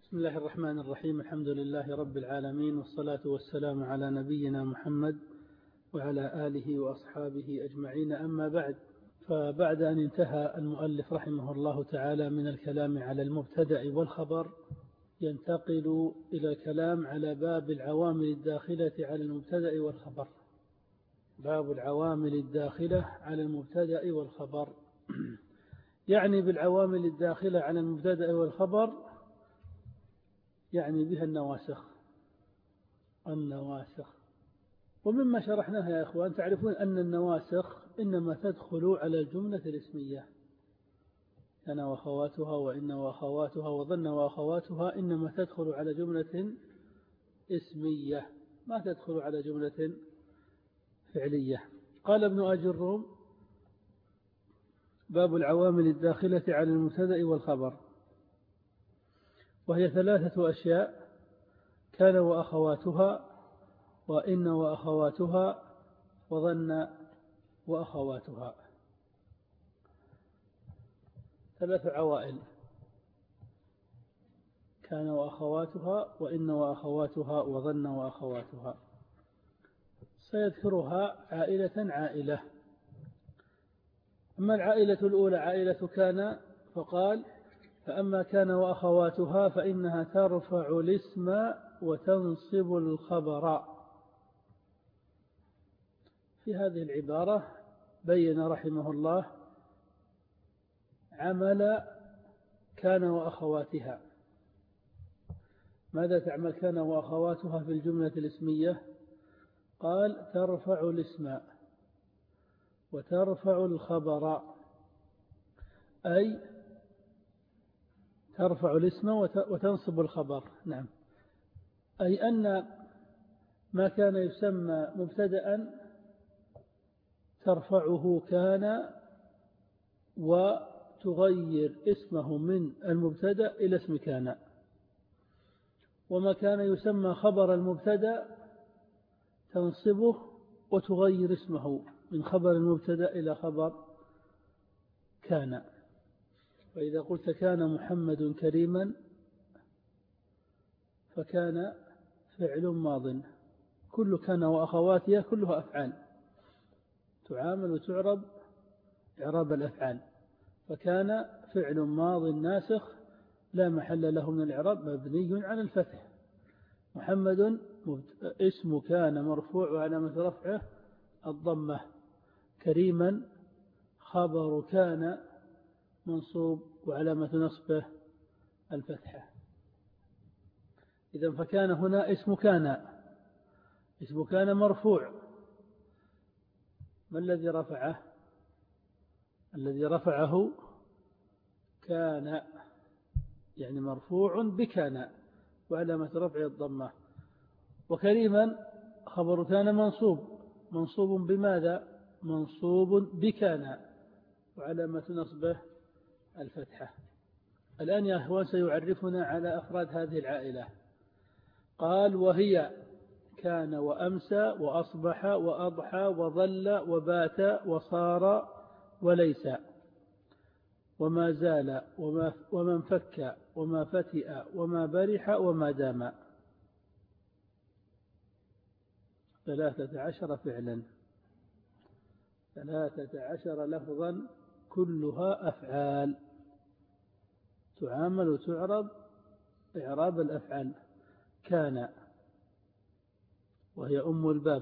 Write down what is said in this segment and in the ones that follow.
بسم الله الرحمن الرحيم. الحمد لله رب العالمين، والصلاة والسلام على نبينا محمد وعلى آله وأصحابه أجمعين. أما بعد، فبعد أن انتهى المؤلف رحمه الله تعالى من الكلام على المبتدأ والخبر، ينتقل إلى الكلام على باب العوامل الداخلة على المبتدأ والخبر. باب العوامل الداخلة على المبتدأ والخبر. يعني بالعوامل الداخلة على المبتدأ والخبر يعني بها النواسخ. ومما شرحناها يا أخوان، تعرفون أن النواسخ إنما تدخل على الجملة الاسمية، كان وأخواتها وإن وأخواتها وظن وأخواتها، إنما تدخل على جملة اسمية، ما تدخل على جملة فعلية. قال ابن أجروم: باب العوامل الداخلة على المبتدأ والخبر، وهي 3 أشياء: كان وأخواتها، وإن وأخواتها، وظن وأخواتها. 3 عوائل: كان وأخواتها، وإن وأخواتها، وظن وأخواتها. سيذكرها عائلة. أما العائلة الأولى عائلة كان، فقال: فأما كان وأخواتها فإنها ترفع الاسم وتنصب الخبر. في هذه العبارة بين رحمه الله عمل كان وأخواتها. ماذا تعمل كان وأخواتها في الجملة الاسمية؟ قال: ترفع الاسم وترفع الخبر، أي ترفع الاسم وتنصب الخبر. نعم، أي أن ما كان يسمى مبتدأ ترفعه كان وتغير اسمه من المبتدأ إلى اسم كان، وما كان يسمى خبر المبتدأ تنصبه وتغير اسمه من خبر المبتدأ إلى خبر كان. وإذا قلت كان محمد كريما فكان فعل ماض، كل كان وأخواتها كلها أفعال تعامل وتعرب إعراب الأفعال، فكان فعل ماض ناسخ لا محل له من الإعراب، مبني على الفتح. محمد اسم كان مرفوع وعلامة رفعه الضمة. كريما خبر كان منصوب وعلامة نصبه الفتحة. إذن فكان هنا اسم كان مرفوع. ما الذي رفعه؟ الذي رفعه كان، يعني مرفوع بكان وعلامة رفعه الضمة. وكريما خبر كان منصوب بماذا؟ منصوب بكان وعلامة نصبه الفتحة. الآن يا أخوان سيعرفنا على أفراد هذه العائلة. قال: وهي كان وأمسى وأصبح وأضحى وظل وبات وصار وليس وما زال وما انفك وما فتئ وما برح وما دام. 13 فعلا، 13 لفظا، كلها أفعال تعامل وتعرب إعراب الأفعال. كان وهي أم الباب،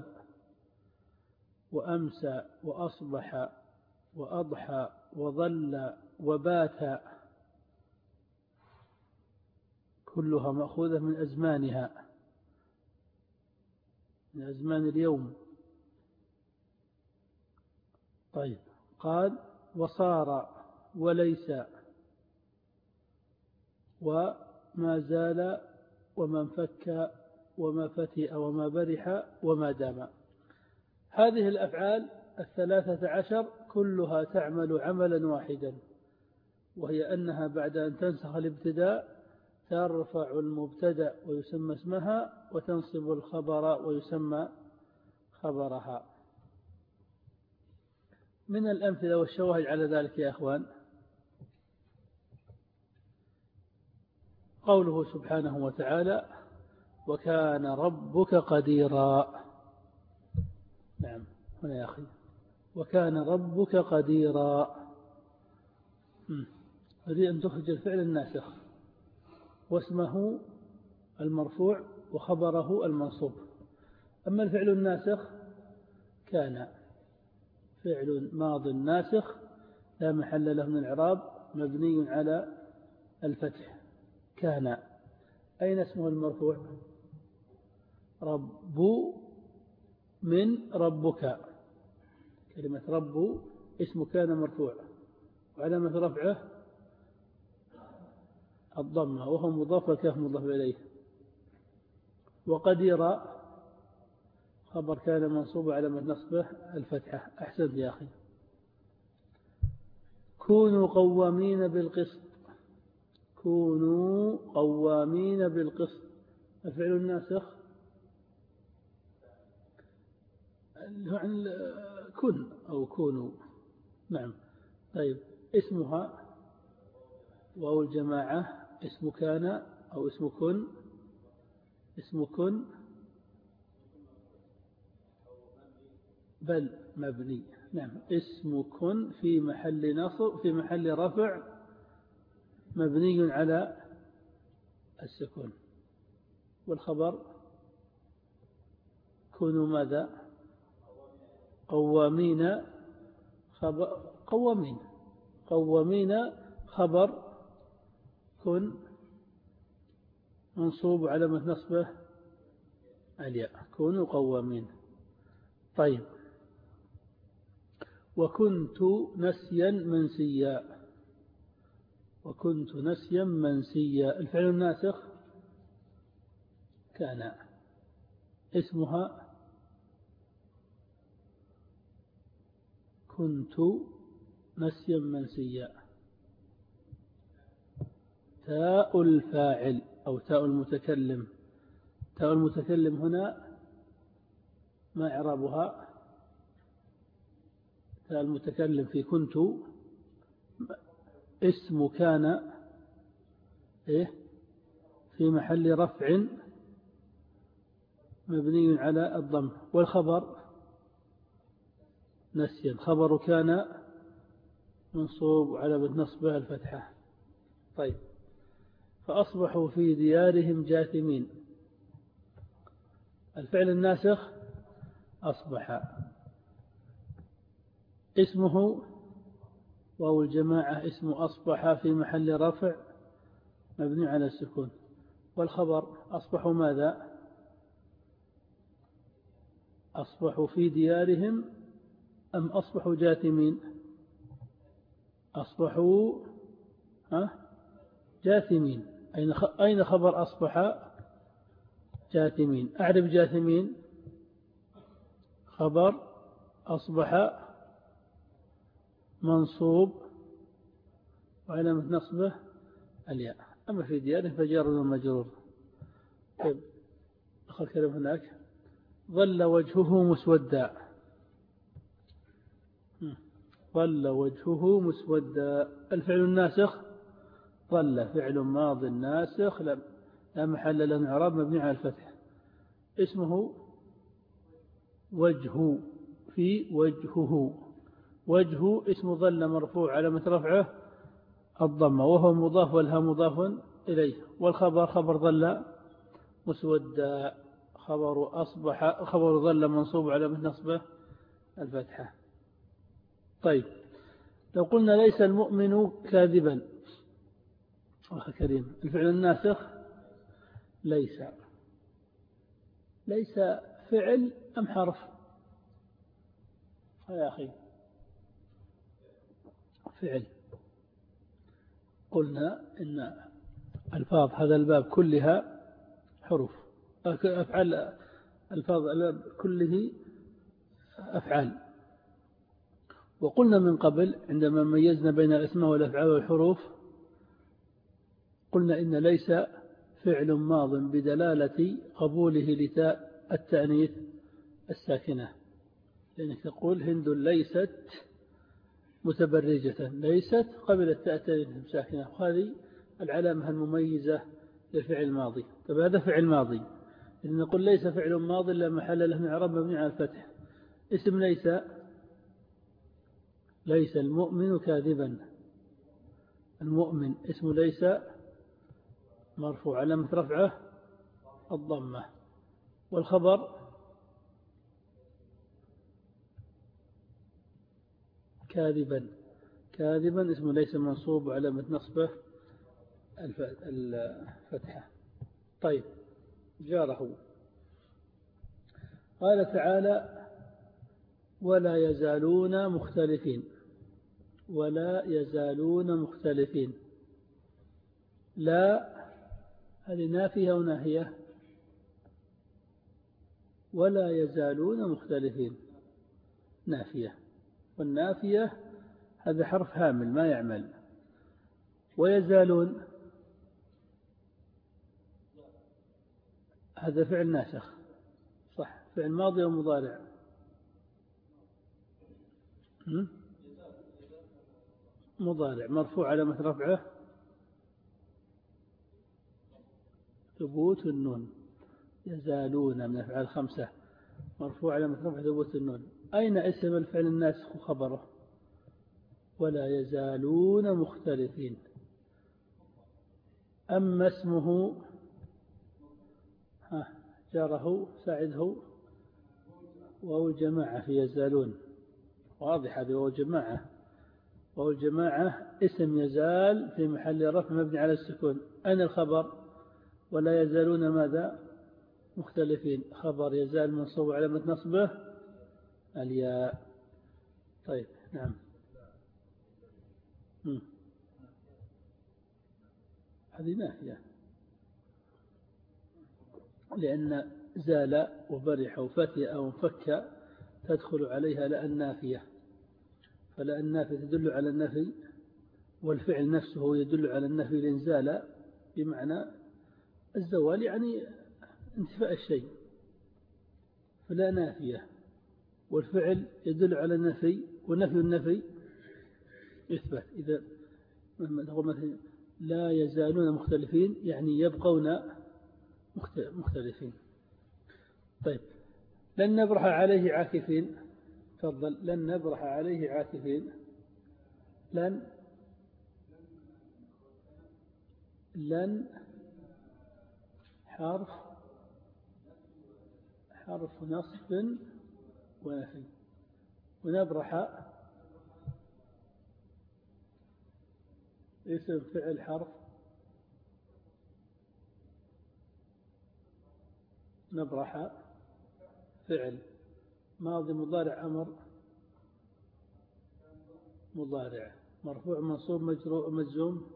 وأمسى وأصبح وأضحى وظل وبات، كلها مأخوذة من أزمانها، من أزمان اليوم. طيب، قال: وصار وليس وما زال وما انفك وما فتئ وما برح وما دام. هذه الأفعال 13 كلها تعمل عملا واحدا، وهي أنها بعد أن تنسخ الابتداء ترفع المبتدأ ويسمى اسمها، وتنصب الخبر ويسمى خبرها. من الأمثلة والشواهد على ذلك يا أخوان: قوله سبحانه وتعالى وكان ربك قديرا. نعم هنا يا أخي وكان ربك قديرا. هذه أن تخرج الفعل الناسخ واسمه المرفوع وخبره المنصوب. أما الفعل الناسخ كان فعل ماض ناسخ لا محل له من الإعراب مبني على الفتح. كان أين اسمه المرفوع؟ رب من ربك. كلمة رب اسم كان مرفوع وعلامة رفعه الضمة وهو مضاف والكاف مضاف إليه. وقدير خبر كان منصوب علامة نصبه الفتحة. أحسنت يا أخي. كونوا قوامين بالقسط. كونوا قوامين بالقسط. الفعل الناسخ كن أو كونوا. نعم. طيب اسمها واو الجماعة اسم كان أو اسم كن. اسم كن بل مبني. نعم اسم كن في محل نصب في محل رفع مبني على السكون. والخبر كونوا ماذا؟ قوامين. قوامين خبر كن منصوب علامة نصبه الياء. كونوا قوامين. طيب وكنت نسيا منسيا. وكنت نسيا منسيا. الفعل الناسخ كان اسمها كنت نسيا منسيا. تاء الفاعل أو تاء المتكلم. تاء المتكلم هنا ما إعرابها؟ تاء المتكلم في كنت اسم كان في محل رفع مبني على الضم. والخبر نسيا خبر كان منصوب على نصبه الفتحة. طيب فأصبحوا في ديارهم جاثمين. الفعل الناسخ أصبح اسمه واو الجماعة اسم أصبح في محل رفع مبني على السكون. والخبر أصبحوا ماذا؟ أصبحوا في ديارهم أم أصبحوا جاثمين؟ أصبحوا جاثمين. أين خبر أصبح؟ جاثمين. أعرف جاثمين خبر أصبح منصوب وعلامة نصبه الياء. أما في دياره فجار ومجرور. طيب آخر كلام هناك ظل وجهه مسودا. ظل وجهه مسودا. الفعل الناسخ ظل فعل ماض ناسخ لا محل له من إعراب مبني على الفتح. اسمه وجه في وجهه. وجه اسم ظل مرفوع علامة رفعه الضمة وهو مضاف والها مضاف إليه. والخبر خبر ظل مسودا. خبر ظل منصوب علامة نصبه الفتحة. طيب لو قلنا ليس المؤمن كاذبا. أخي كريم الفعل الناسخ ليس فعل أم حرف؟ يا أخي فعل. قلنا إن ألفاظ هذا الباب كلها حروف. أفعال ألفاظ الباب كله أفعال. وقلنا من قبل عندما ميزنا بين الأسماء والأفعال والحروف قلنا إن ليس فعل ماض بدلالة قبوله لتاء التأنيث الساكنة. لأنك تقول هند ليست متبرجة. ليست قبل التاء التأنيث الساكنة. وهذه العلامة المميزة للفعل الماضي. طب هذا فعل ماضي، إذا نقول ليس فعل ماضي لا محل له من إعراب مبني على الفتح. اسم ليس، ليس المؤمن كاذبا. المؤمن اسم ليس مرفوع علامة رفعه الضمة. والخبر كاذبا. كاذبا اسم ليس منصوب وعلامة نصبه الفتحة. طيب جاره. قال تعالى ولا يزالون مختلفين. ولا يزالون مختلفين. لا هذه نافية وناهية. ولا يزالون مختلفين نافية، والنافية هذا حرف هامل ما يعمل. ويزالون هذا فعل ناسخ صح، فعل ماضي ومضارع. مضارع مرفوع علامة رفعه ثبوت النون. يزالون من أفعال 5 مرفوع علامة رفعه ثبوت النون. أين اسم الفعل الناسخ وخبره؟ ولا يزالون مختلفين. أما اسمه جاره ساعده وهو الجماعة في يزالون، واضح هذه وهو الجماعة. وهو الجماعة اسم يزال في محل رفع مبني على السكون. أين الخبر؟ ولا يزالون ماذا؟ مختلفين. خبر يزال منصوب علامة نصبه الياء. طيب نعم. هذه ناهية، لأن زال وبرح وفتئ وانفك تدخل عليها لا النافية. فلا النافية تدل على النفي، والفعل نفسه يدل على النفي لإنزال بمعنى الزوال يعني انتفاء الشيء، فلا نافية. والفعل يدل على النفي، ونفي النفي يثبت. إذا نقول مثلا لا يزالون مختلفين يعني يبقون مختلفين. طيب لن نبرح عليه عاكفين. تفضل. لن نبرح عليه عاكفين. لن حرف نصب ونفي. ونبرح اسم فعل حرف. نبرح فعل ماضي مضارع أمر مضارع مرفوع منصوب مجزوم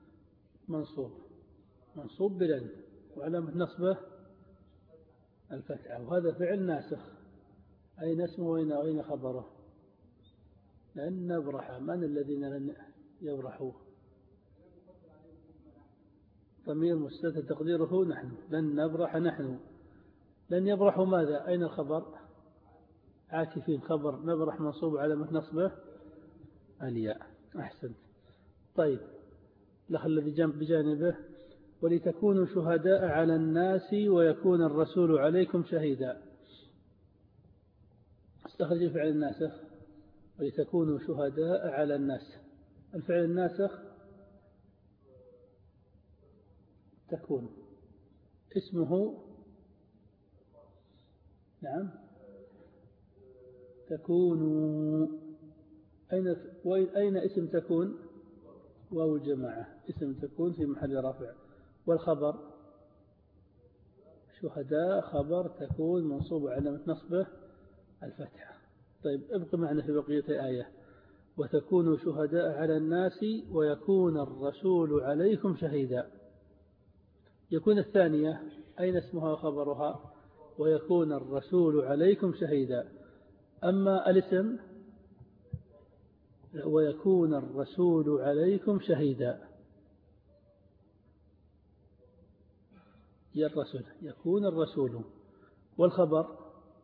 منصوب بلن وعلامة نصبه الفتحة. وهذا فعل ناسخ. أين اسمه وأين خبره؟ لن نبرح. من الذين لن يبرحوا؟ ضمير مستتر تقديره نحن. لن نبرح نحن. لن يبرحوا ماذا؟ أين الخبر؟ عاكفين. خبر نبرح منصوب علامة نصبه الياء. أحسنت. طيب الأخ الذي بجانبه ولتكونوا شهداء على الناس ويكون الرسول عليكم شهيدا. استخرج الفعل الناسخ. ولتكونوا شهداء على الناس. الفعل الناسخ تكون اسمه نعم تكونوا. أين اسم تكون؟ واو الجماعة. اسم تكون في محل رفع. والخبر شهداء خبر تكون منصوب علامة نصبه الفتحة. طيب ابقى معنا في بقية الآية. وتكونوا شهداء على الناس ويكون الرسول عليكم شهيدا. يكون الثانية أين اسمها وخبرها؟ ويكون الرسول عليكم شهيدا. أما الاسم ويكون الرسول عليكم شهيدا. يكون الرسول. والخبر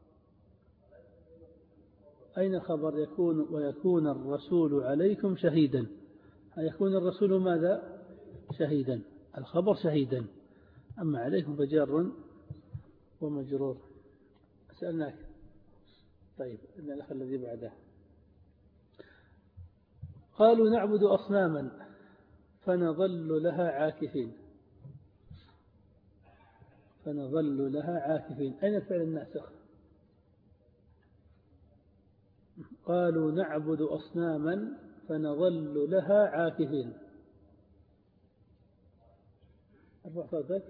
أين الخبر؟ يكون ويكون الرسول عليكم شهيدا. يكون الرسول ماذا؟ شهيدا. الخبر شهيدا. أما عليكم فجار ومجرور. سألناك. طيب إن الأخ الذي بعده قالوا نعبد أصناما فنظل لها عاكفين. فنظل لها عاكفين، أين الفعل الناسخ؟ قالوا نعبد أصناما فنظل لها عاكفين. ارفع صوتك.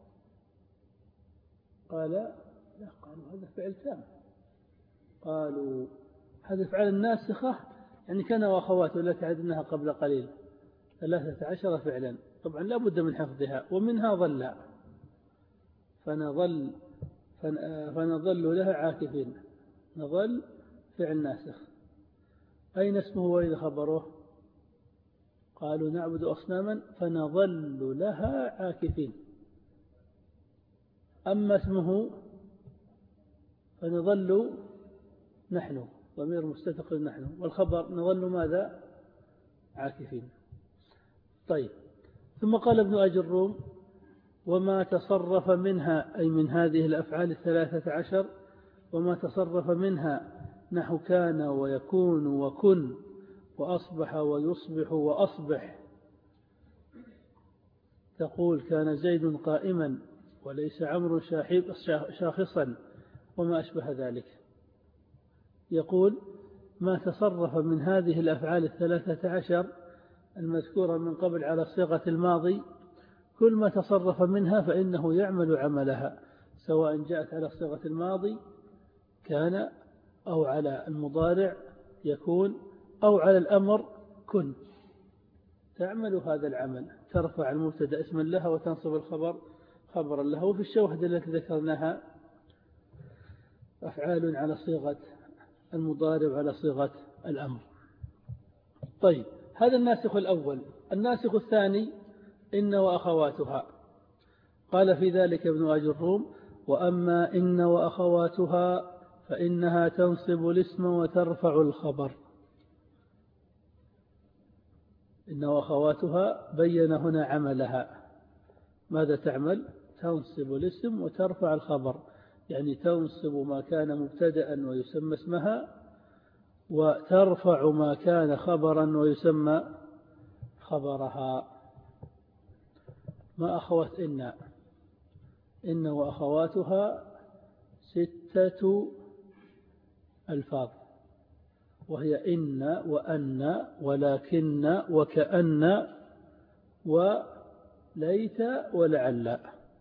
قالوا هذا فعل تام. قالوا هذا فعل الناسخة، يعني كان وأخواته التي عدناها قبل قليل 13 فعلا، طبعا لا بد من حفظها، ومنها ظل. فنظل لها عاكفين. نظل فعل ناسخ. أين اسمه وإذا خبره؟ قالوا نعبد أصناما فنظل لها عاكفين. أما اسمه فنظل نحن، ضمير مستتر نحن، والخبر نظل ماذا؟ عاكفين. طيب، ثم قال ابن أجروم وما تصرف منها، أي من هذه الأفعال 13، وما تصرف منها نحو كان ويكون وكن وأصبح ويصبح وأصبح. تقول كان زيد قائما وليس عمرو شاخصا وما أشبه ذلك. يقول ما تصرف من هذه الأفعال 13 المذكورة من قبل على صيغة الماضي، كل ما تصرف منها فإنه يعمل عملها، سواء جاءت على صيغة الماضي كان، أو على المضارع يكون، أو على الأمر كن، تعمل هذا العمل، ترفع المبتدا اسما لها وتنصب الخبر خبرا له. وفي الشواهد التي ذكرناها أفعال على صيغة المضارع وعلى صيغة الأمر. طيب، هذا الناسخ الأول. الناسخ الثاني إن وأخواتها. قال في ذلك ابن أجروم وأما إن وأخواتها فإنها تنصب الاسم وترفع الخبر. إن وأخواتها بين هنا عملها، ماذا تعمل؟ تنصب الاسم وترفع الخبر، يعني تنصب ما كان مبتدأ ويسمى اسمها، وترفع ما كان خبرا ويسمى خبرها. ما أخوات إن وأخواتها 6 ألفاظ، وهي إن وأن ولكن وكأن وليت ولعل.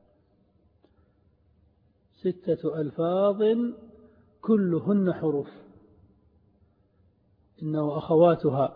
6 ألفاظ كلهن حروف. إن وأخواتها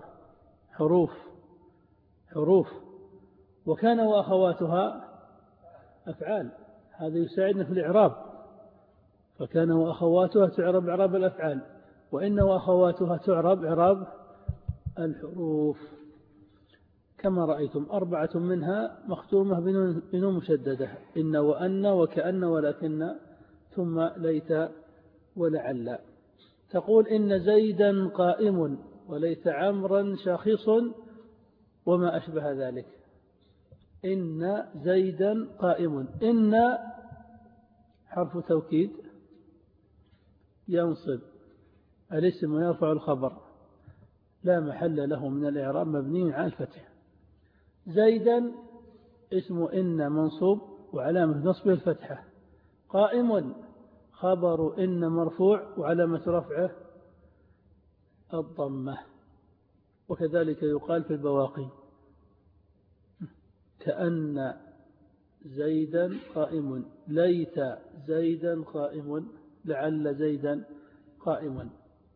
حروف، وكان وأخواتها أفعال، هذا يساعدنا في الإعراب، فكان وأخواتها تعرب إعراب الأفعال، وإن وأخواتها تعرب إعراب الحروف، كما رأيتم 4 منها مختومة بنون مشددة، إن وأن وكأن ولكن ثم ليت ولعل. تقول إن زيدا قائم وليت عمرا شاخص وما أشبه ذلك. إن زيدا قائم، إن حرف توكيد ينصب الاسم ويرفع الخبر، لا محل له من الإعراب، مبني على الفتح. زيدا اسم إن منصوب وعلامة نصبه الفتحة. قائم خبر إن مرفوع وعلامة رفعه الضمة. وكذلك يقال في البواقي كأن زيدا قائم، ليت زيدا قائم، لعل زيدا قائم.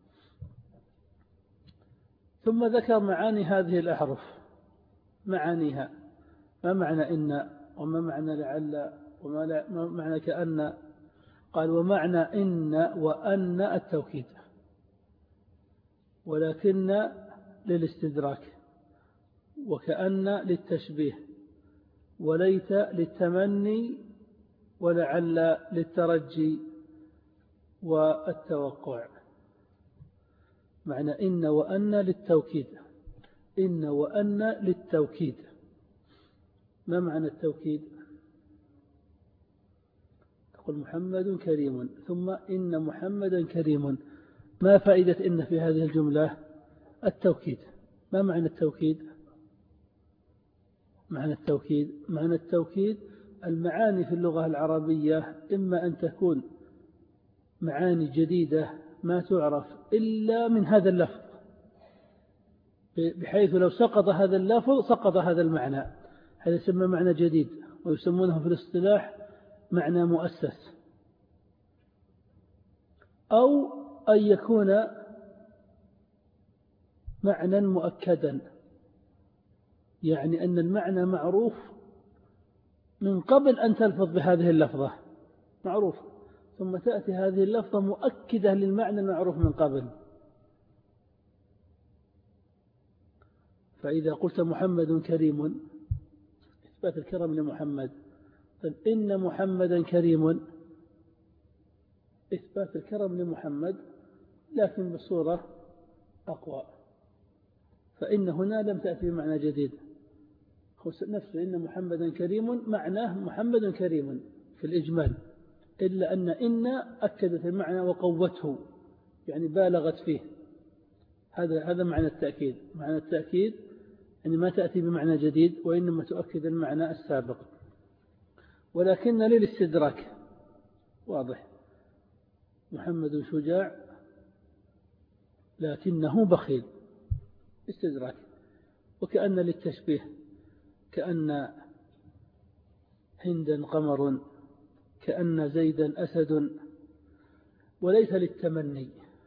ثم ذكر معاني هذه الأحرف، معانيها، ما معنى إن، وما معنى لعل، وما معنى كأن. قال ومعنى إن وأن التوكيد، ولكن للاستدراك، وكأن للتشبيه، وليت للتمني، ولعل للترجي والتوقع. معنى إن وأن للتوكيد، إن وأن للتوكيد. ما معنى التوكيد؟ تقول محمد كريم ثم إن محمدا كريم. ما فائدة إن في هذه الجملة؟ التوكيد. ما معنى التوكيد؟ معنى التوكيد المعاني في اللغة العربية إما أن تكون معاني جديدة ما تعرف إلا من هذا اللفظ، بحيث لو سقط هذا اللفظ سقط هذا المعنى، هذا يسمى معنى جديد، ويسمونه في الاصطلاح معنى مؤسس. أو أن يكون معنى مؤكدا، يعني أن المعنى معروف من قبل أن تلفظ بهذه اللفظة، معروف، ثم تأتي هذه اللفظة مؤكدة للمعنى المعروف من قبل. فإذا قلت محمد كريم إثبات الكرم لمحمد، إن محمدا كريم إثبات الكرم لمحمد لكن بصورة أقوى، فإن هنا لم تأتي بمعنى جديد، نفسه إن محمدا كريم معناه محمد كريم في الإجمال، إلا أن أكدت المعنى وقوته، يعني بالغت فيه. هذا معنى التأكيد. معنى التأكيد يعني ما تأتي بمعنى جديد وإنما تؤكد المعنى السابق. ولكن للاستدراك واضح، محمد شجاع لكنه بخيل، استدراك. وكأن للتشبيه، كأن هندا قمر، كأن زيدا أسد. وليس للتمني،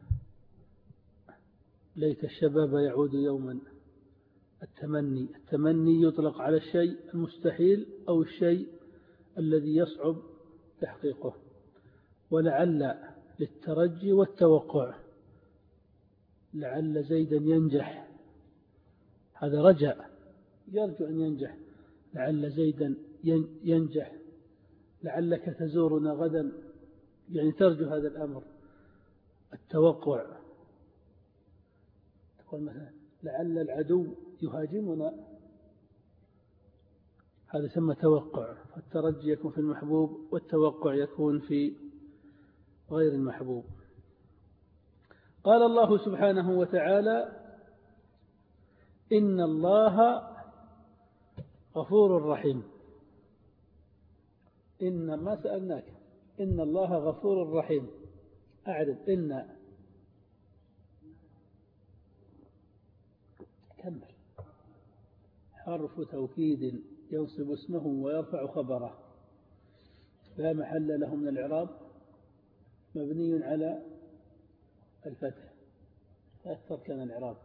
ليت الشباب يعود يوما. التمني يطلق على الشيء المستحيل أو الشيء الذي يصعب تحقيقه. ولعل للترجي والتوقع، لعل زيدا ينجح، هذا رجاء، يرجو أن ينجح. لعل زيدا ينجح، لعلك تزورنا غدا، يعني ترجو هذا الأمر. التوقع تقول مثلا لعل العدو يهاجمنا، هذا يسمى توقع. فالترجي يكون في المحبوب والتوقع يكون في غير المحبوب. قال الله سبحانه وتعالى إن الله غفور رحيم. إن ما سألناك، إن الله غفور رحيم. أعرف إن كمل حرف توكيد ينصب اسمه ويرفع خبره، لا محل له من الإعراب، مبني على الفتح أكثر كان الإعراب.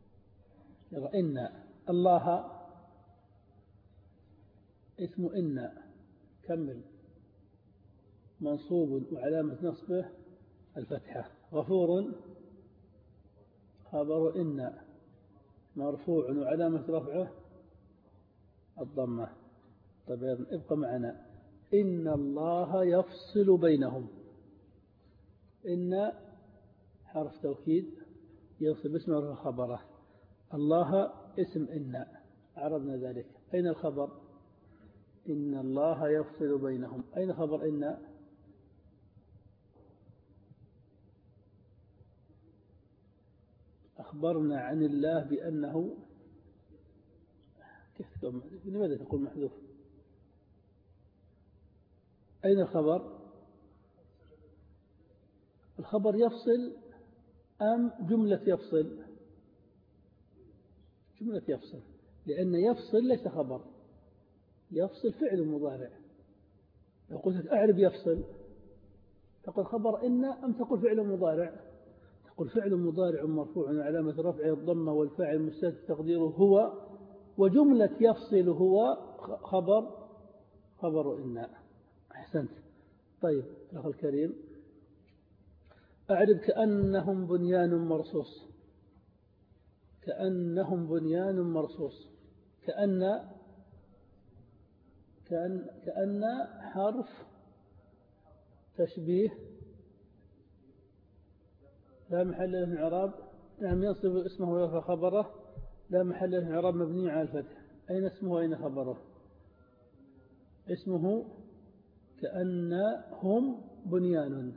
إن الله اسم إن كمل منصوب وعلامة نصبه الفتحة. غفور خبر إن مرفوع وعلامة رفعه الضمة. طيب ابقى معنا. إن الله يفصل بينهم. إن حرف توكيد ينصب اسمه خبره. الله اسم إن عرضنا ذلك. أين الخبر؟ إن الله يفصل بينهم. أين خبر إن؟ أخبرنا عن الله بأنه لماذا تقول محذوف؟ أين الخبر؟ الخبر يفصل أم جملة يفصل؟ جملة يفصل، لأن يفصل ليس خبر، يفصل فعل مضارع. لو قلت أعرب يفصل تقول خبر إن أم تقول فعل مضارع؟ تقول فعل مضارع مرفوع وعلامة رفعه الضمة والفاعل مستتر تقديره هو، وجملة يفصل هو خبر إن. أحسنت. طيب أخي الكريم، أعرب كأنهم بنيان مرصوص. كأنهم بنيان مرصوص. كأن حرف تشبيه لا محل له من إعراب، نعم ينصب اسمه ويرفع خبره، لا محل له من إعراب مبني على الفتح. أين اسمه وأين خبره؟ اسمه كأنهم بنيان.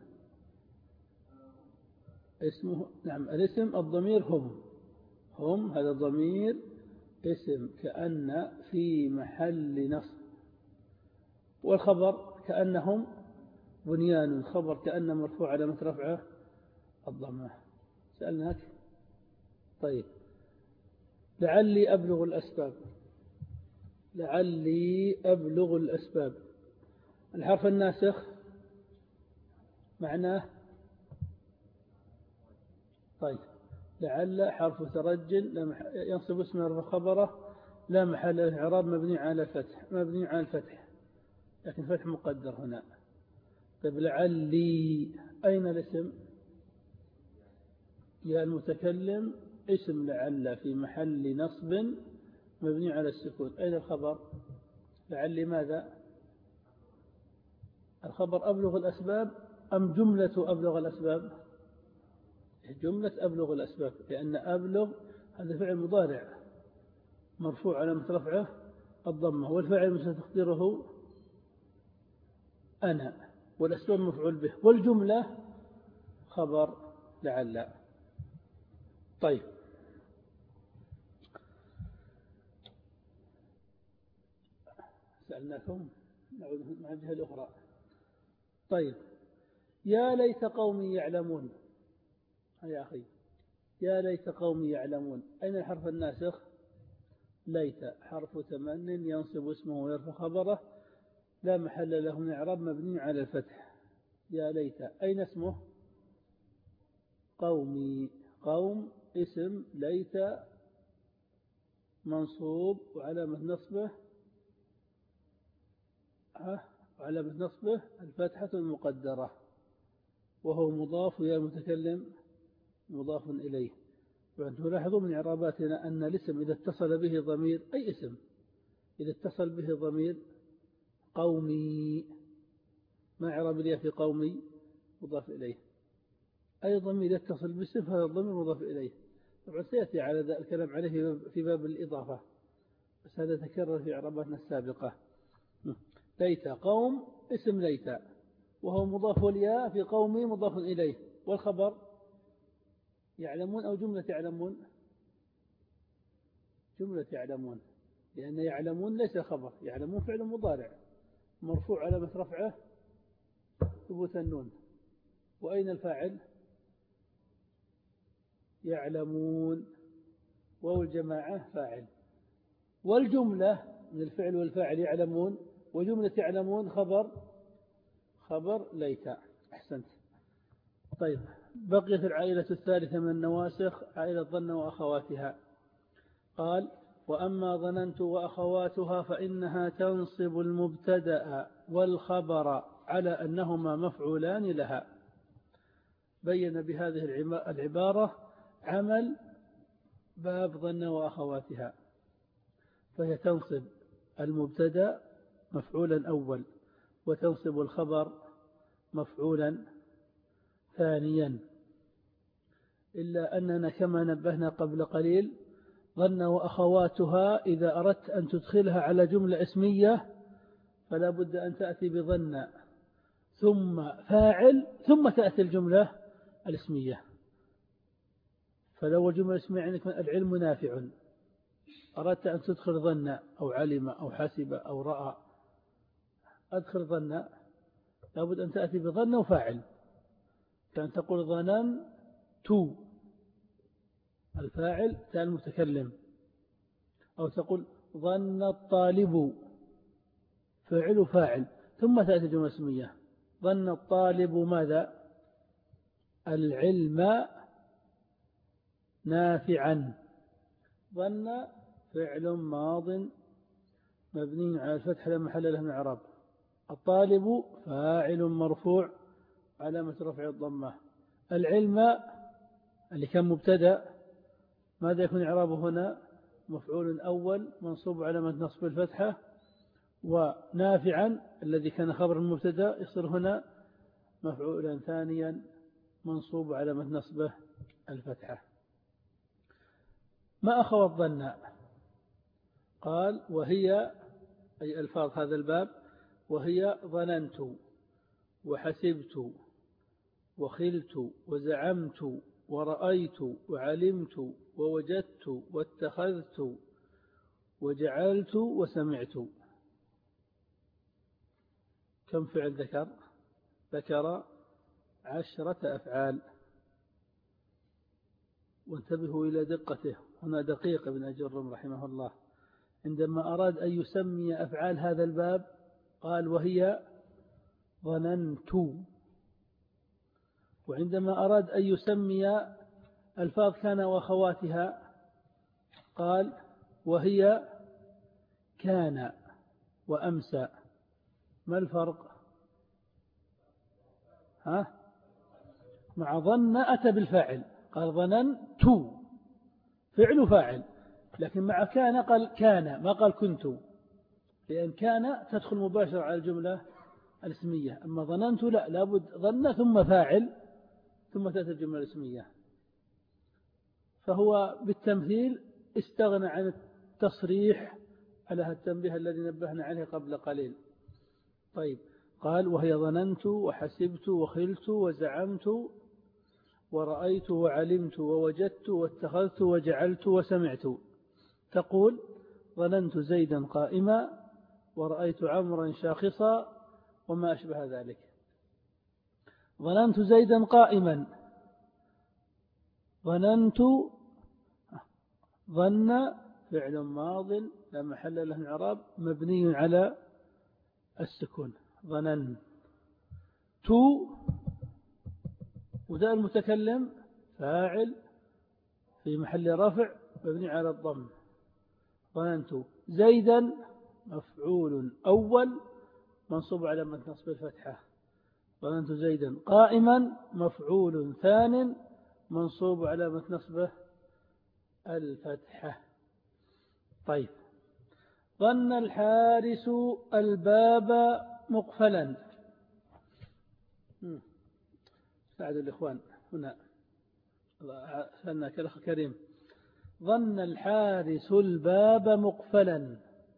اسمه نعم الاسم الضمير هم هذا الضمير اسم كأن في محل نصب. والخبر كأنهم بنيان، خبر كأن مرفوع على رفعه الضمة. سألناك. طيب لعلي أبلغ الأسباب. لعلي أبلغ الأسباب. الحرف الناسخ معناه طيب لعل حرف ترجل ينصب اسم خبره لا محل له إعراب مبني على الفتح لكن فتح مقدر هنا. طيب لعلي أين الاسم؟ يا المتكلم اسم لعل في محل نصب مبني على السكون. أين الخبر؟ لعلي ماذا؟ الخبر أبلغ الأسباب أم جملة أبلغ الأسباب؟ جملة أبلغ الأسباب، لأن أبلغ هذا فعل مضارع مرفوع على رفعه الضمة، والفعل مش تقديره أنا، والأسباب مفعول به، والجملة خبر لعل. طيب سألناكم نعود مع الجهة الأخرى. طيب يا ليت قومي يعلمون. يا أخي يا ليت قومي يعلمون. أين الحرف الناسخ؟ ليت حرف تمن ينصب اسمه ويرفع خبره لا محل له من إعراب مبني على الفتح. يا ليت أين اسمه؟ قومي. قوم اسم ليت منصوب وعلامة نصبه الفتحة المقدرة وهو مضاف يا المتكلم مضاف إليه. تلاحظوا من إعراباتنا أن الاسم إذا اتصل به ضمير أي اسم إذا اتصل به ضمير قومي ما إعراب الياء في قومي؟ مضاف إليه. أي ضمير يتصل باسم فهذا الضمير مضاف إليه. طبعا سيأتي على ذا الكلام عليه في باب الإضافة بس هذا تكرر في إعراباتنا السابقة. ليت قوم اسم ليت وهو مضاف الياء في قومي مضاف إليه، والخبر يعلمون أو جملة يعلمون؟ جملة يعلمون، لأن يعلمون ليس خبر. يعلمون فعل مضارع مرفوع على رفعه ثبوت النون. وأين الفاعل؟ يعلمون واو الجماعة فاعل. والجملة من الفعل والفاعل يعلمون، وجملة يعلمون خبر ليت. أحسنت. طيب بقيت العائلة الثالثة من النواسخ عائلة ظن وأخواتها. قال وأما ظننت وأخواتها فإنها تنصب المبتدأ والخبر على أنهما مفعولان لها. بين بهذه العبارة عمل باب ظن وأخواتها، فهي تنصب المبتدأ مفعولا أول وتنصب الخبر مفعولا ثانيا، إلا أننا كما نبهنا قبل قليل ظن وأخواتها إذا أردت أن تدخلها على جملة اسمية فلا بد أن تأتي بظن ثم فاعل ثم تأتي الجملة الاسمية. فلو الجملة الاسمية عندك العلم نافع، أردت أن تدخل ظن أو علم أو حسب أو رأى، أدخل ظن لابد أن تأتي بظن وفاعل، كأن تقول ظننت الفاعل تاء المتكلم، أو تقول ظن الطالب فعل فاعل ثم تأتي جملة اسمية. ظن الطالب ماذا؟ العلم نافعا. ظن فعل ماض مبني على الفتح لا محل له من إعراب. الطالب فاعل مرفوع علامة رفع الضمة. العلم اللي كان مبتدأ ماذا يكون إعرابه هنا؟ مفعول أول منصوب علامة نصب الفتحة، ونافعا الذي كان خبر المبتدأ يصير هنا مفعولا ثانيا منصوب علامة نصبه الفتحة. ما أخوى الظن؟ قال وهي أي ألفاظ هذا الباب وهي ظننت وحسبت وخلت وزعمت ورأيت وعلمت ووجدت واتخذت وجعلت وسمعت. كم فعل ذكر؟ ذكر 10 أفعال. وانتبهوا إلى دقته، هنا دقيق ابن أجرم رحمه الله عندما أراد أن يسمي أفعال هذا الباب قال وهي ظننت، وعندما أراد أن يسمي ألفاظ كان وأخواتها قال وهي كان وأمسى. ما الفرق؟ مع ظن أتى بالفاعل، قال ظننت فعل فاعل، لكن مع كان قال كان، ما قال كنت، لأن كان تدخل مباشرة على الجملة الاسمية، أما ظننت لا، لابد ظن ثم فاعل ثم تأتي الجملة الاسمية. فهو بالتمثيل استغنى عن التصريح على التنبيه الذي نبهنا عليه قبل قليل. طيب، قال وهي ظننت وحسبت وخلت وزعمت ورأيت وعلمت ووجدت واتخذت وجعلت وسمعت. تقول ظننت زيدا قائما ورأيت عمرا شاخصا وما أشبه ذلك. ظننت زيدا قائما، ظننت ظن فعل ماض لا محل له من إعراب مبني على السكون. ظننت وذا المتكلم فاعل في محل رفع مبني على الضم. ظننت زيدا مفعول أول منصوب على نصب الفتحة. ظننت زيدا قائما مفعول ثان منصوب على نصبه الفتحة. طيب، ظن الحارس الباب مقفلا. ساعد الإخوان هنا، سألناك الأخ كريم. ظن الحارس الباب مقفلا.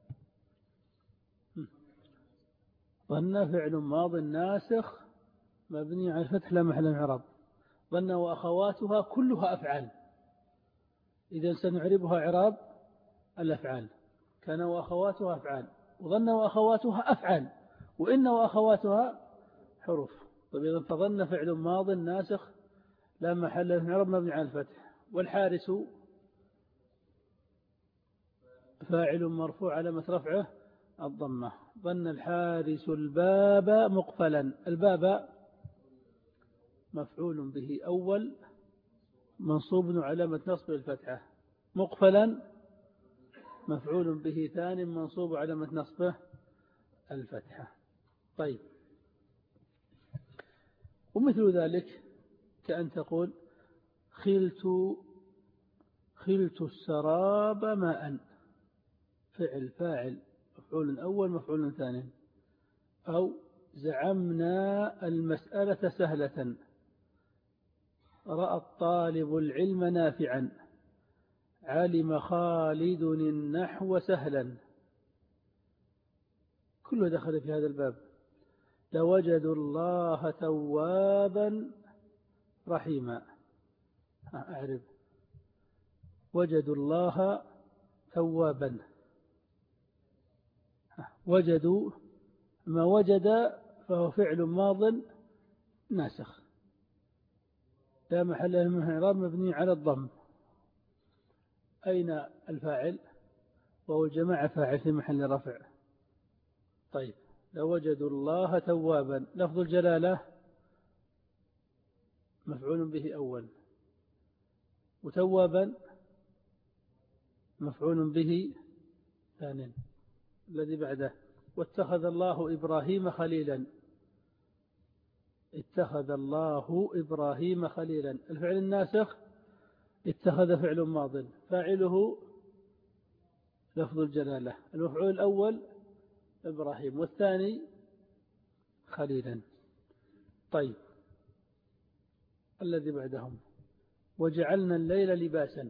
ظن فعل ماض ناسخ مبني على الفتح لا محل من الإعراب. ظن وأخواتها كلها أفعال، إذا سنعربها إعراب الأفعال. كان وأخواتها أفعال، وظن وأخواتها أفعال، وإن وأخواتها حروف. طيب، إذا فظن فعل ماض ناسخ لا محل له من الإعراب مبني على الفتح. والحارس فاعل مرفوع علامة رفعه الضمة. ظن الحارس الباب مقفلا. الباب مفعول به أول منصوب علامة نصب الفتحة. مقفلا مفعول به ثاني منصوب علامة نصبه الفتحة. طيب، ومثل ذلك كأن تقول خلت السراب ماء. فعل فاعل مفعول أول مفعول ثاني. أو زعمنا المسألة سهلة. رأى الطالب العلم نافعا. علم خالد النحو سهلا. كله دخل في هذا الباب. لوجدوا الله توابا رحيما. أعرف وجدوا الله توابا. وجدوا ما وجد فهو فعل ماض ناسخ لا محل له من الإعراب مبني على الضم. أين الفاعل؟ وهو الجماعة فاعل في محل رفع. طيب، لوجدوا الله توابا. لفظ الجلالة مفعول به أول، وتوابا مفعول به ثاني الذي بعده. واتخذ الله إبراهيم خليلا. اتخذ الله إبراهيم خليلا. الفعل الناسخ اتخذ فعل ماض فاعله لفظ الجلالة. المفعول الأول إبراهيم والثاني خليلا. طيب، الذي بعدهم وجعلنا الليل لباسا.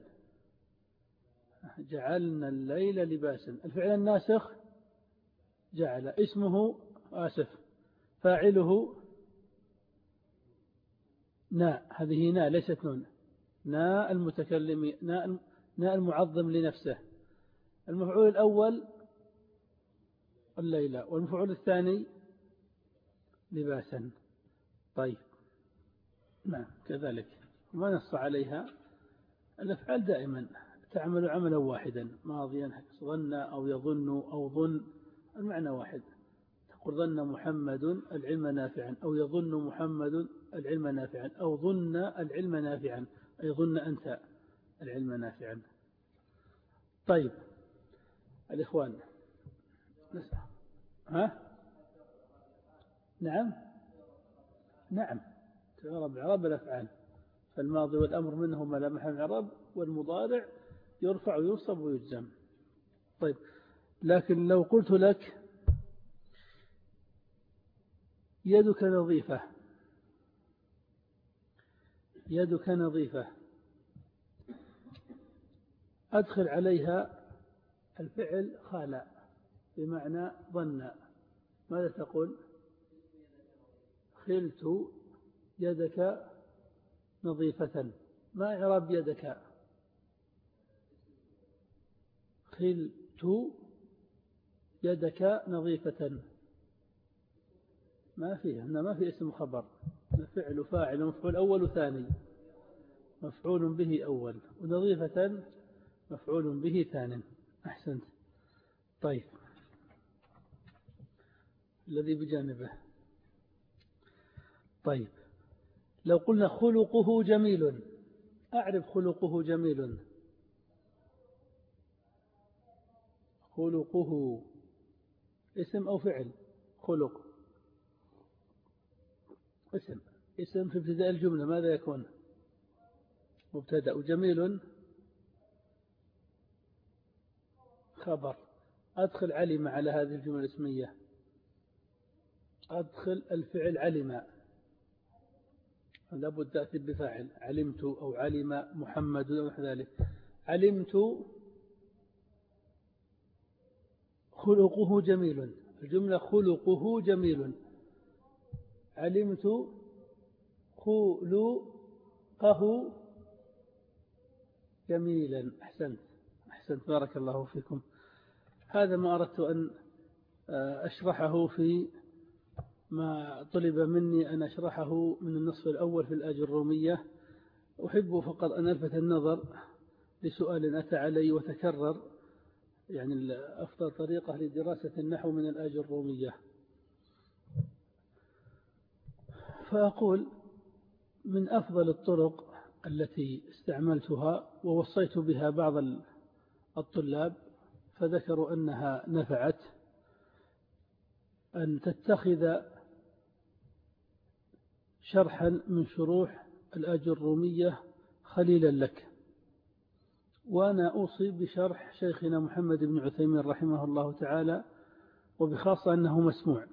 جعلنا الليل لباسا. الفعل الناسخ جعل اسمه آسف، فاعله ناء، هذه ناء ليست نون، ناء المتكلم، ناء المعظم لنفسه. المفعول الأول الليلة، والمفعول الثاني لباسا. طيب نعم كذلك، ما نص عليها. الأفعال دائما تعمل عملا واحدا، ماضيا ظن أو يظن أو ظن، المعنى واحد. تقول ظن محمد العلم نافعا، أو يظن محمد العلم نافعا، أو ظن العلم نافعا، أي ظن أنت العلم نافعا. طيب الإخوان نسأل. ها؟ نعم نعم، تعرب إعراب الأفعال، فالماضي والأمر منهما لا محل من الإعراب، والمضارع يرفع وينصب ويجزم. طيب، لكن لو قلت لك يدك نظيفة، يدك نظيفة، أدخل عليها الفعل خالع بمعنى ظن، ماذا تقول؟ خلت يدك نظيفة. ما إعراب يدك؟ خلت يدك نظيفة، ما فيه هنا، ما في اسم خبر، فعل فاعل مفعول أول وثاني، مفعول به أول، ونظيفة مفعول به ثاني. أحسنت. طيب الذي بجانبه. طيب لو قلنا خلقه جميل، أعرف خلقه جميل. خلقه اسم أو فعل؟ خلق اسم، اسم في ابتداء الجملة ماذا يكون؟ مبتدأ، وجميل خبر. أدخل علم على هذه الجملة الاسمية، أدخل الفعل علم، لابد تأتي بفاعل، علمت أو علم محمد أو ذلك. علمت خلقه جميل، الجملة خلقه جميل، علمت خلقه جميلا. أحسنت أحسنت، بارك الله فيكم. هذا ما أردت أن أشرحه في ما طلب مني أن أشرحه من النصف الأول في الآج الرومية. أحب فقط أن ألفت النظر لسؤال أتى علي وتكرر، يعني أفضل طريقة لدراسة النحو من الآج الرومية. فأقول من أفضل الطرق التي استعملتها ووصيت بها بعض الطلاب فذكروا أنها نفعت، أن تتخذ شرحا من شروح الآج الرومية خليلا لك. وأنا أوصي بشرح شيخنا محمد بن عثيمين رحمه الله تعالى، وبخاصة أنه مسموع،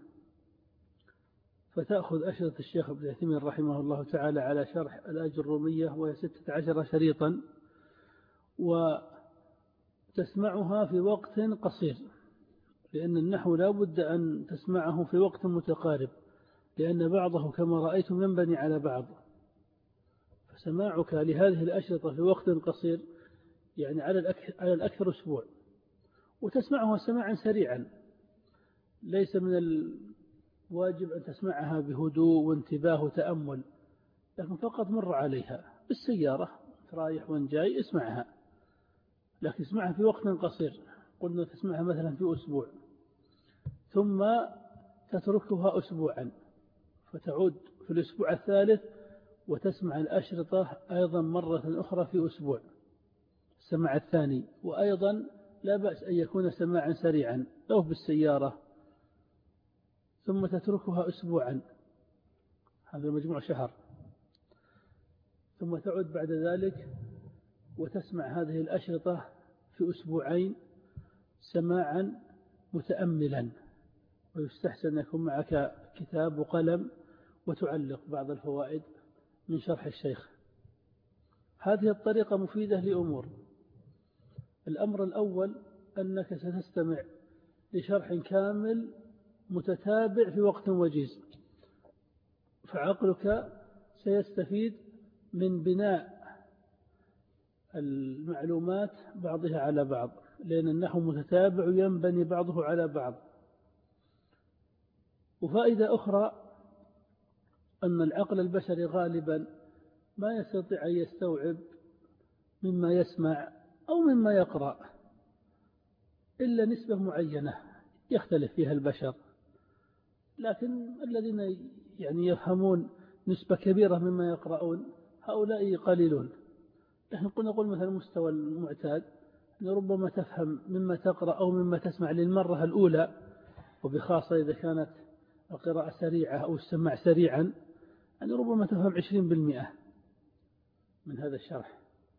فتأخذ أشرطة الشيخ ابن عثيمين رحمه الله تعالى على شرح الآج الرومية، وهي 16 شريطا، وتسمعها في وقت قصير، لأن النحو لا بد أن تسمعه في وقت متقارب، لأن بعضه كما رأيتم ينبني على بعض. فسماعك لهذه الأشرطة في وقت قصير يعني على الأكثر أسبوع، وتسمعها سماعا سريعا، ليس من الواجب أن تسمعها بهدوء وانتباه وتأمل، لكن فقط مر عليها بالسيارة رايح وان جاي اسمعها، لكن اسمعها في وقت قصير، قلنا تسمعها مثلا في أسبوع، ثم تتركها أسبوعا، فتعود في الأسبوع الثالث وتسمع الأشرطة أيضا مرة أخرى في أسبوع، السماع الثاني. وأيضا لا بأس أن يكون سماعا سريعا لو بالسيارة، ثم تتركها أسبوعا، هذا مجموع شهر، ثم تعود بعد ذلك وتسمع هذه الأشرطة في أسبوعين سماعا متأملا، ويستحسن يكون معك كتاب وقلم وتعلق بعض الفوائد من شرح الشيخ. هذه الطريقة مفيدة لأمور. الأمر الأول أنك ستستمع لشرح كامل متتابع في وقت وجيز، فعقلك سيستفيد من بناء المعلومات بعضها على بعض، لأن النحو متتابع ينبني بعضه على بعض. وفائدة أخرى أن العقل البشري غالبا ما يستطيع أن يستوعب مما يسمع أو مما يقرأ إلا نسبة معينة يختلف فيها البشر، لكن الذين يفهمون نسبة كبيرة مما يقرؤون هؤلاء قليلون. نحن نقول مثلا مستوى المعتاد أن ربما تفهم مما تقرأ أو مما تسمع للمرة الأولى، وبخاصة إذا كانت القراءة سريعة أو السماع سريعا، أن ربما تفهم 20% من هذا الشرح.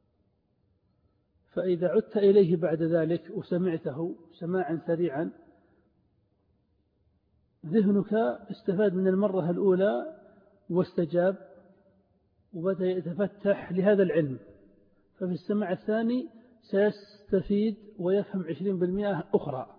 فإذا عدت إليه بعد ذلك وسمعته سماعا سريعا، ذهنك استفاد من المرة الأولى واستجاب وبدأ يتفتح لهذا العلم، ففي السماع الثاني سيستفيد ويفهم 20% أخرى.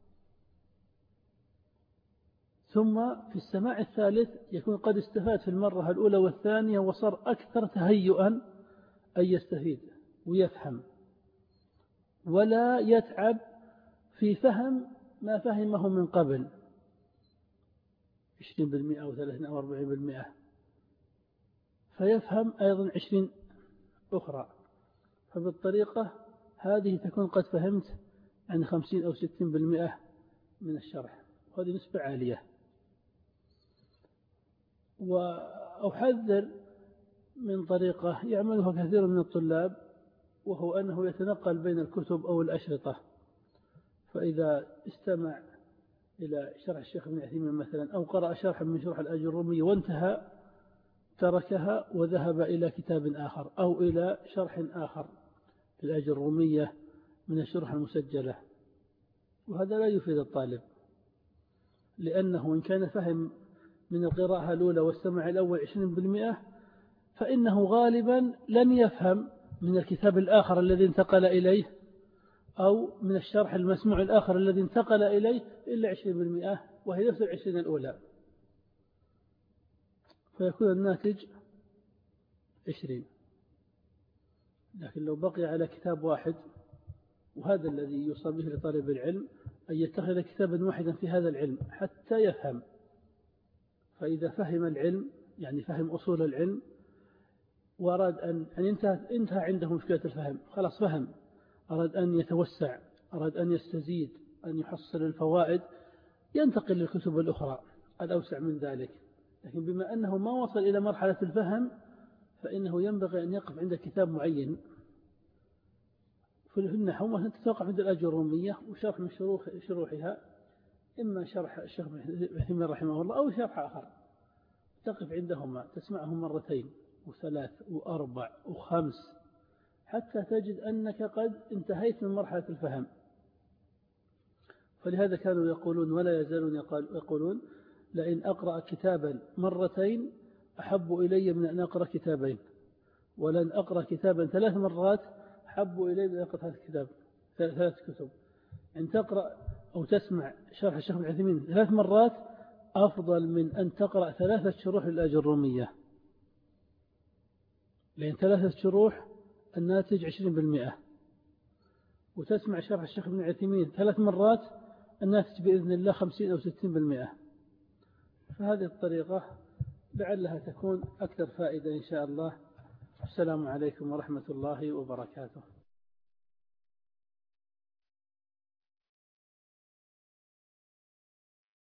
ثم في السماع الثالث يكون قد استفاد في المرة الأولى والثانية وصار أكثر تهيئا أن يستفيد ويفهم، ولا يتعب في فهم ما فهمه من قبل 20% أو 30% أو 40%، فيفهم أيضا 20 أخرى. فبالطريقة هذه تكون قد فهمت عن 50 أو 60% من الشرح، وهذه نسبة عالية. وأحذر من طريقة يعملها كثير من الطلاب، وهو أنه يتنقل بين الكتب أو الأشرطة، فإذا استمع إلى شرح الشيخ ابن عثيمين مثلا أو قرأ شرحا من شرح الآجرمية وانتهى تركها وذهب إلى كتاب آخر أو إلى شرح آخر في الآجرمية من الشرح المسجلة، وهذا لا يفيد الطالب، لأنه إن كان فهم من القراءة الأولى والسمع الأول 20%، فإنه غالبا لن يفهم من الكتاب الآخر الذي انتقل إليه أو من الشرح المسموع الآخر الذي انتقل إليه إلا 20%، وهي نفس 20 الأولى، فيكون الناتج 20. لكن لو بقي على كتاب واحد، وهذا الذي يوصى به لطالب العلم أن يتخذ كتابا واحدا في هذا العلم حتى يفهم. فإذا فهم العلم فهم أصول العلم وأراد أن انتهى عنده مشكلة الفهم، خلاص فهم، أراد أن يتوسع، أراد أن يستزيد، أن يحصل الفوائد، ينتقل للكتب الأخرى الأوسع من ذلك. لكن بما أنه ما وصل إلى مرحلة الفهم، فإنه ينبغي أن يقف عند كتاب معين. في النحو مثلا تتوقف عند الآجرمية وشرح من شروحها، إما شرح الشيخ ابن عثيمين رحمه الله أو شرح آخر، تقف عندهما تسمعهم 2 و3 و4 و5 حتى تجد أنك قد انتهيت من مرحلة الفهم. فلهذا كانوا يقولون ولا يزالون يقولون: لئن أقرأ كتابا 2 أحب إلي من أن أقرأ 2، ولن أقرأ كتابا 3 مرات أحب إلي من أن أقرأ 3 كتب. أن تقرأ أو تسمع شرح الشيخ ابن عثيمين 3 مرات أفضل من أن تقرأ 3 شروح للآجرمية، لأن 3 شروح الناتج 20%، وتسمع شرح الشيخ ابن عثيمين 3 مرات الناتج بإذن الله 50 أو 60%. فهذه الطريقة لعلها تكون أكثر فائدة إن شاء الله. السلام عليكم ورحمة الله وبركاته.